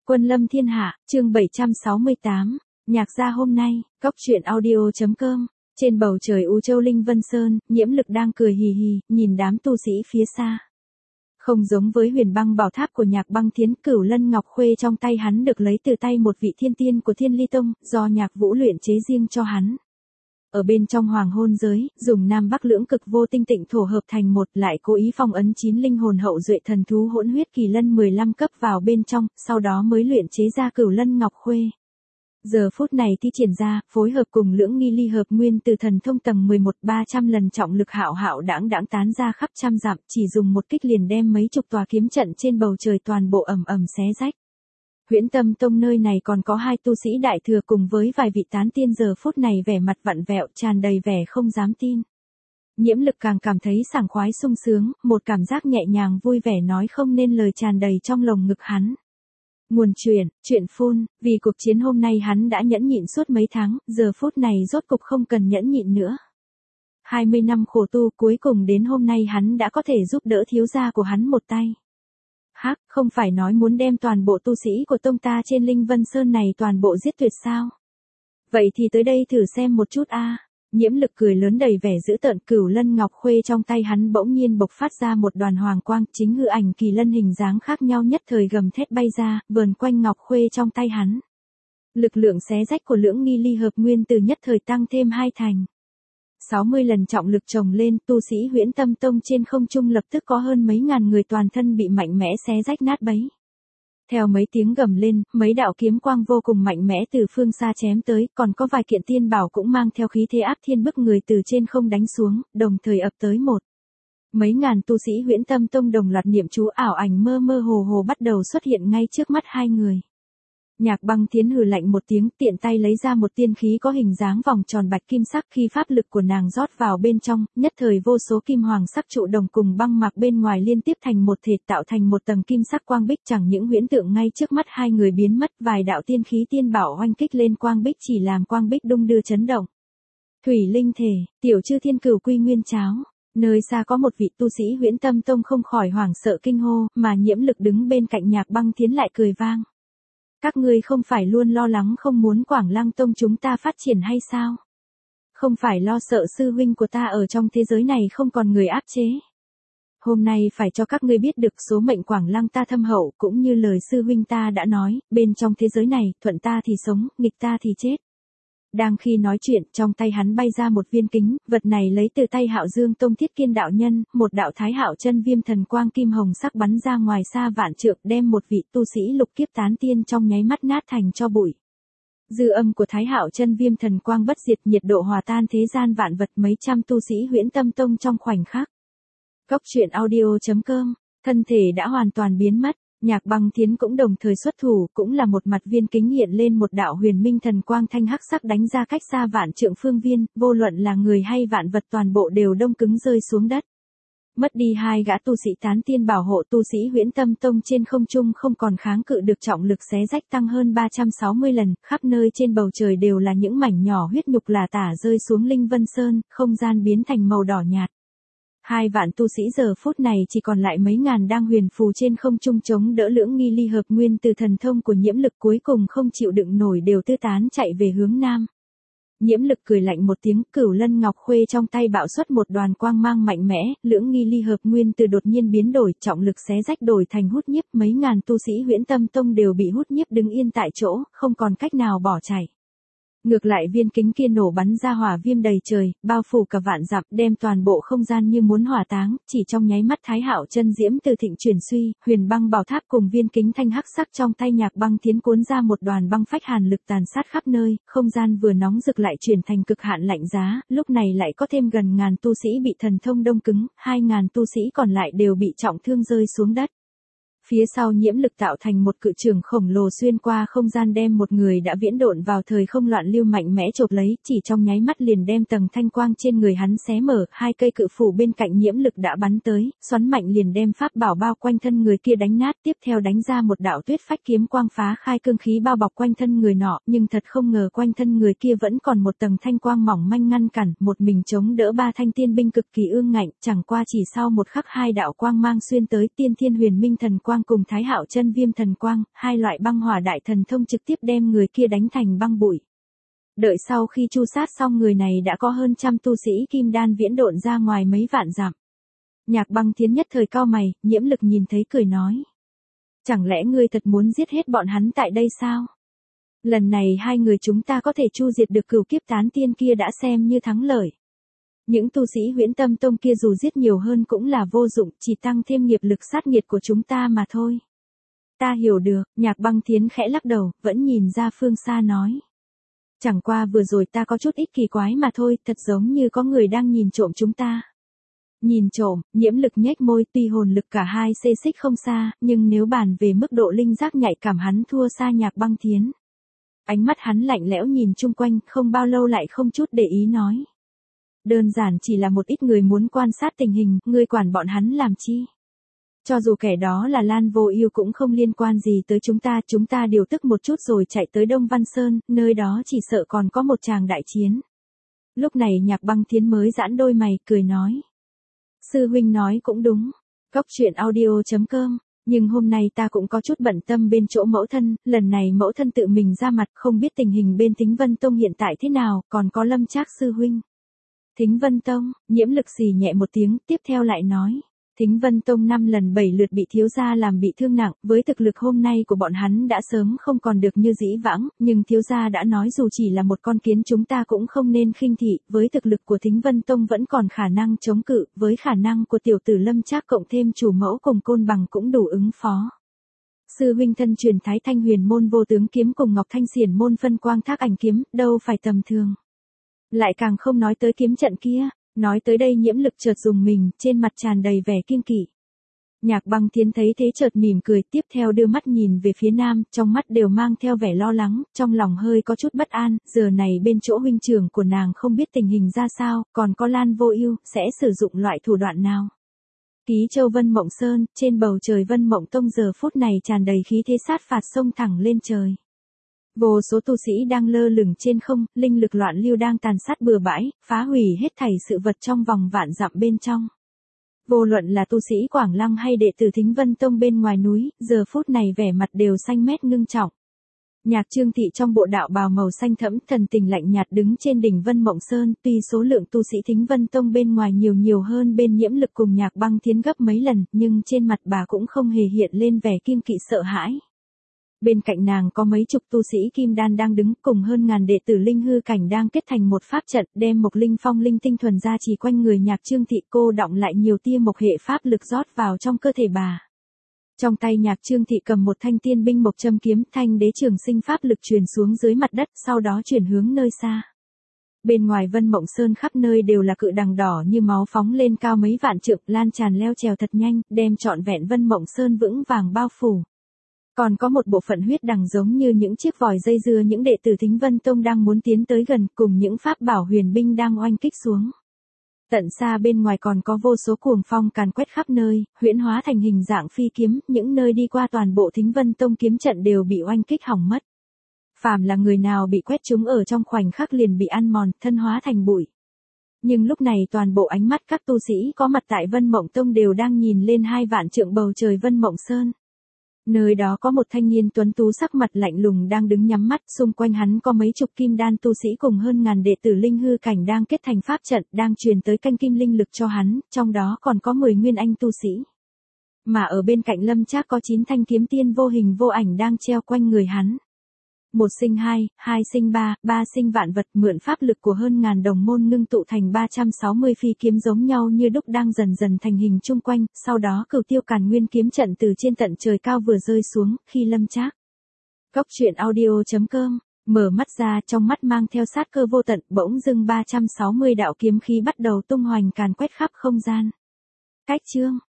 Quân lâm thiên hạ, chương 768, nhạc gia hôm nay, cóc truyện audio.com, trên bầu trời U Châu Linh Vân Sơn, Nhiễm Lực đang cười hì hì, nhìn đám tu sĩ phía xa. Không giống với huyền băng bảo tháp của Nhạc Băng Thiến, Cửu Lân Ngọc Khuê trong tay hắn được lấy từ tay một vị thiên tiên của Thiên Ly Tông, do Nhạc Vũ luyện chế riêng cho hắn. Ở bên trong hoàng hôn giới, dùng Nam Bắc lưỡng cực vô tinh tịnh thổ hợp thành một, lại cố ý phong ấn 9 linh hồn hậu duệ thần thú hỗn huyết kỳ lân 15 cấp vào bên trong, sau đó mới luyện chế ra Cửu Lân Ngọc Khuê. Giờ phút này thi triển ra, phối hợp cùng lưỡng nghi ly hợp nguyên từ thần thông tầng 11 300 lần trọng lực hạo hạo đãng tán ra khắp trăm dặm, chỉ dùng một kích liền đem mấy chục tòa kiếm trận trên bầu trời toàn bộ ầm ầm xé rách. Huyễn Tâm Tông nơi này còn có 2 tu sĩ đại thừa cùng với vài vị tán tiên giờ phút này vẻ mặt vặn vẹo tràn đầy vẻ không dám tin. Nhiễm Lực càng cảm thấy sảng khoái sung sướng, một cảm giác nhẹ nhàng vui vẻ nói không nên lời tràn đầy trong lồng ngực hắn. Nguồn chuyện phun, vì cuộc chiến hôm nay hắn đã nhẫn nhịn suốt mấy tháng, giờ phút này rốt cục không cần nhẫn nhịn nữa. 20 năm khổ tu cuối cùng đến hôm nay hắn đã có thể giúp đỡ thiếu gia của hắn một tay. Hắc, không phải nói muốn đem toàn bộ tu sĩ của tông ta trên Linh Vân Sơn này toàn bộ giết tuyệt sao? Vậy thì tới đây thử xem một chút a. Nhiễm Lực cười lớn đầy vẻ dữ tợn, Cửu Lân Ngọc Khuê trong tay hắn bỗng nhiên bộc phát ra một đoàn hoàng quang, chính hư ảnh kỳ lân hình dáng khác nhau nhất thời gầm thét bay ra, vờn quanh Ngọc Khuê trong tay hắn. Lực lượng xé rách của lưỡng nghi ly hợp nguyên từ nhất thời tăng thêm 2 thành. 60 lần trọng lực chồng lên, tu sĩ Huyễn Tâm Tông trên không trung lập tức có hơn mấy ngàn người toàn thân bị mạnh mẽ xé rách nát bấy. Theo mấy tiếng gầm lên, mấy đạo kiếm quang vô cùng mạnh mẽ từ phương xa chém tới, còn có vài kiện tiên bảo cũng mang theo khí thế áp thiên bức người từ trên không đánh xuống, đồng thời ập tới một. Mấy ngàn tu sĩ Huyễn Tâm Tông đồng loạt niệm chú ảo ảnh mơ mơ hồ hồ bắt đầu xuất hiện ngay trước mắt hai người. Nhạc Băng Thiến hừ lạnh một tiếng, tiện tay lấy ra một tiên khí có hình dáng vòng tròn bạch kim sắc, khi pháp lực của nàng rót vào bên trong, nhất thời vô số kim hoàng sắc trụ đồng cùng băng mạc bên ngoài liên tiếp thành một thể tạo thành một tầng kim sắc quang bích, chẳng những huyễn tượng ngay trước mắt hai người biến mất, vài đạo tiên khí tiên bảo oanh kích lên quang bích chỉ làm quang bích đung đưa chấn động. Thủy linh thể, tiểu chư thiên cửu quy nguyên cháo. Nơi xa có một vị tu sĩ Huyễn Tâm Tông không khỏi hoảng sợ kinh hô, mà Nhiễm Lực đứng bên cạnh Nhạc Băng Thiến lại cười vang. Các ngươi không phải luôn lo lắng không muốn Quảng Lăng Tông chúng ta phát triển hay sao? Không phải lo sợ sư huynh của ta ở trong thế giới này không còn người áp chế. Hôm nay phải cho các ngươi biết được số mệnh Quảng Lăng ta thâm hậu, cũng như lời sư huynh ta đã nói, bên trong thế giới này, thuận ta thì sống, nghịch ta thì chết. Đang khi nói chuyện, trong tay hắn bay ra một viên kính, vật này lấy từ tay Hạo Dương Tông Thiết Kiên đạo nhân, một đạo Thái Hạo chân viêm thần quang kim hồng sắc bắn ra ngoài xa vạn trượng, đem một vị tu sĩ lục kiếp tán tiên trong nháy mắt nát thành cho bụi. Dư âm của Thái Hạo chân viêm thần quang bất diệt, nhiệt độ hòa tan thế gian vạn vật, mấy trăm tu sĩ Huyễn Tâm Tông trong khoảnh khắc. Cóc truyện audio.com, thân thể đã hoàn toàn biến mất. Nhạc Băng Thiến cũng đồng thời xuất thủ, cũng là một mặt viên kính hiện lên một đạo huyền minh thần quang thanh hắc sắc đánh ra cách xa vạn trượng phương viên, vô luận là người hay vạn vật toàn bộ đều đông cứng rơi xuống đất. Mất đi 2 gã tu sĩ tán tiên bảo hộ, tu sĩ Huyễn Tâm Tông trên không trung không còn kháng cự được trọng lực xé rách tăng hơn 360 lần, khắp nơi trên bầu trời đều là những mảnh nhỏ huyết nhục lả tả rơi xuống Linh Vân Sơn, không gian biến thành màu đỏ nhạt. 2 vạn tu sĩ giờ phút này chỉ còn lại mấy ngàn đang huyền phù trên không trung chống đỡ lưỡng nghi ly hợp nguyên từ thần thông của Nhiễm Lực, cuối cùng không chịu đựng nổi đều tứ tán chạy về hướng nam. Nhiễm Lực cười lạnh một tiếng, Cửu Lân Ngọc Khuê trong tay bạo xuất một đoàn quang mang mạnh mẽ, lưỡng nghi ly hợp nguyên từ đột nhiên biến đổi, trọng lực xé rách đổi thành hút nhiếp, mấy ngàn tu sĩ Huyễn Tâm Tông đều bị hút nhiếp đứng yên tại chỗ, không còn cách nào bỏ chạy. Ngược lại viên kính kia nổ bắn ra hỏa viêm đầy trời, bao phủ cả vạn dặm, đem toàn bộ không gian như muốn hỏa táng, chỉ trong nháy mắt Thái Hạo chân diễm từ thịnh chuyển suy, huyền băng bảo tháp cùng viên kính thanh hắc sắc trong tay Nhạc Băng Thiến cuốn ra một đoàn băng phách hàn lực tàn sát khắp nơi, không gian vừa nóng rực lại chuyển thành cực hạn lạnh giá, lúc này lại có thêm gần ngàn tu sĩ bị thần thông đông cứng, 2.000 tu sĩ còn lại đều bị trọng thương rơi xuống đất. Phía sau Nhiễm Lực tạo thành một cự trường khổng lồ xuyên qua không gian đem một người đã viễn độn vào thời không loạn lưu mạnh mẽ chộp lấy, chỉ trong nháy mắt liền đem tầng thanh quang trên người hắn xé mở, 2 cây cự phủ bên cạnh Nhiễm Lực đã bắn tới, xoắn mạnh liền đem pháp bảo bao quanh thân người kia đánh nát, tiếp theo đánh ra một đạo tuyết phách kiếm quang phá khai cương khí bao bọc quanh thân người nọ, nhưng thật không ngờ quanh thân người kia vẫn còn một tầng thanh quang mỏng manh ngăn cản, một mình chống đỡ 3 thanh tiên binh cực kỳ ương ngạnh, chẳng qua chỉ sau một khắc 2 đạo quang mang xuyên tới, tiên thiên huyền minh thần quang quang cùng Thái Hạo chân viêm thần quang, hai loại băng hỏa đại thần thông trực tiếp đem người kia đánh thành băng bụi. Đợi sau khi chu sát xong người này đã có hơn trăm tu sĩ kim đan viễn độn ra ngoài mấy vạn dặm. Nhạc Băng Thiến nhất thời cau mày, Nhiễm Lực nhìn thấy cười nói. Chẳng lẽ ngươi thật muốn giết hết bọn hắn tại đây sao? Lần này hai người chúng ta có thể chu diệt được cửu kiếp tán tiên kia đã xem như thắng lợi. Những tu sĩ Huyễn Tâm Tông kia dù giết nhiều hơn cũng là vô dụng, chỉ tăng thêm nghiệp lực sát nghiệt của chúng ta mà thôi. Ta hiểu được, Nhạc Băng Thiến khẽ lắc đầu, vẫn nhìn ra phương xa nói. Chẳng qua vừa rồi ta có chút ít kỳ quái mà thôi, thật giống như có người đang nhìn trộm chúng ta. Nhìn trộm, Nhiễm Lực nhếch môi, tuy hồn lực cả hai xê xích không xa, nhưng nếu bàn về mức độ linh giác nhạy cảm hắn thua xa Nhạc Băng Thiến. Ánh mắt hắn lạnh lẽo nhìn chung quanh, không bao lâu lại không chút để ý nói. Đơn giản chỉ là một ít người muốn quan sát tình hình, ngươi quản bọn hắn làm chi? Cho dù kẻ đó là Lan Vô Ưu cũng không liên quan gì tới chúng ta điều tức một chút rồi chạy tới Đông Văn Sơn, nơi đó chỉ sợ còn có một tràng đại chiến. Lúc này Nhạc Băng Thiến mới giãn đôi mày, cười nói. Sư huynh nói cũng đúng. Cốc.audio.com. Nhưng hôm nay ta cũng có chút bận tâm bên chỗ mẫu thân, lần này mẫu thân tự mình ra mặt, không biết tình hình bên Thính Vân Tông hiện tại thế nào, còn có Lâm Trác sư huynh. Thính Vân Tông, Nhiễm Lực xì nhẹ một tiếng, tiếp theo lại nói. Thính Vân Tông 5 lần 7 lượt bị thiếu gia làm bị thương nặng, với thực lực hôm nay của bọn hắn đã sớm không còn được như dĩ vãng, nhưng thiếu gia đã nói dù chỉ là một con kiến chúng ta cũng không nên khinh thị, với thực lực của Thính Vân Tông vẫn còn khả năng chống cự, với khả năng của tiểu tử Lâm Trác cộng thêm chủ mẫu cùng Côn Bằng cũng đủ ứng phó. Sư huynh thân truyền Thái Thanh Huyền môn vô tướng kiếm cùng Ngọc Thanh Xiển môn phân quang thác ảnh kiếm, đâu phải tầm thường. Lại càng không nói tới kiếm trận kia. Nói tới đây Nhiễm Lực chợt dùng mình, trên mặt tràn đầy vẻ kiêng kỵ. Nhạc Băng Thiến thấy thế chợt mỉm cười, tiếp theo đưa mắt nhìn về phía nam, trong mắt đều mang theo vẻ lo lắng, trong lòng hơi có chút bất an, giờ này bên chỗ huynh trưởng của nàng không biết tình hình ra sao, còn có Lan Vô Ưu sẽ sử dụng loại thủ đoạn nào. Ký Châu Vân Mộng Sơn, trên bầu trời Vân Mộng Tông giờ phút này tràn đầy khí thế sát phạt xông thẳng lên trời. Vô số tu sĩ đang lơ lửng trên không, linh lực loạn lưu đang tàn sát bừa bãi, phá hủy hết thảy sự vật trong vòng vạn dặm bên trong. Vô luận là tu sĩ Quảng Lăng hay đệ tử Thính Vân Tông bên ngoài núi, giờ phút này vẻ mặt đều xanh mét ngưng trọng. Nhạc Trương Thị trong bộ đạo bào màu xanh thẫm, thần tình lạnh nhạt đứng trên đỉnh Vân Mộng Sơn, tuy số lượng tu sĩ Thính Vân Tông bên ngoài nhiều hơn bên Nhiễm Lực cùng Nhạc Băng Thiến gấp mấy lần, nhưng trên mặt bà cũng không hề hiện lên vẻ kiêng kỵ sợ hãi. Bên cạnh nàng có mấy chục tu sĩ kim đan đang đứng, cùng hơn ngàn đệ tử linh hư cảnh đang kết thành một pháp trận, đem Mộc Linh Phong linh tinh thuần ra chỉ quanh người Nhạc Trương Thị, cô đọng lại nhiều tia mộc hệ pháp lực rót vào trong cơ thể bà. Trong tay Nhạc Trương Thị cầm một thanh tiên binh mộc châm kiếm, thanh đế trường sinh pháp lực truyền xuống dưới mặt đất, sau đó chuyển hướng nơi xa. Bên ngoài Vân Mộng Sơn khắp nơi đều là cự đằng đỏ như máu phóng lên cao mấy vạn trượng, lan tràn leo trèo thật nhanh, đem trọn vẹn Vân Mộng Sơn vững vàng bao phủ. Còn có một bộ phận huyết đằng giống như những chiếc vòi dây dưa, những đệ tử Thính Vân Tông đang muốn tiến tới gần, cùng những pháp bảo huyền binh đang oanh kích xuống. Tận xa bên ngoài còn có vô số cuồng phong càn quét khắp nơi, huyễn hóa thành hình dạng phi kiếm, những nơi đi qua toàn bộ Thính Vân Tông kiếm trận đều bị oanh kích hỏng mất. Phàm là người nào bị quét trúng ở trong khoảnh khắc liền bị ăn mòn, thân hóa thành bụi. Nhưng lúc này toàn bộ ánh mắt các tu sĩ có mặt tại Vân Mộng Tông đều đang nhìn lên 2 vạn trượng bầu trời Vân Mộng Sơn. Nơi đó có một thanh niên tuấn tú sắc mặt lạnh lùng đang đứng nhắm mắt, xung quanh hắn có mấy chục kim đan tu sĩ cùng hơn ngàn đệ tử linh hư cảnh đang kết thành pháp trận, đang truyền tới canh kim linh lực cho hắn, trong đó còn có 10 nguyên anh tu sĩ. Mà ở bên cạnh Lâm Trác có 9 thanh kiếm tiên vô hình vô ảnh đang treo quanh người hắn. 1 sinh 2, 2 sinh 3, 3 sinh vạn vật, mượn pháp lực của hơn ngàn đồng môn ngưng tụ thành 360 phi kiếm giống nhau như đúc đang dần dần thành hình chung quanh, sau đó Cửu Tiêu Càn Nguyên kiếm trận từ trên tận trời cao vừa rơi xuống, khi Lâm Trác. Cốc.audio.com, mở mắt ra, trong mắt mang theo sát cơ vô tận, bỗng dưng 360 đạo kiếm khí bắt đầu tung hoành càn quét khắp không gian. Cách chương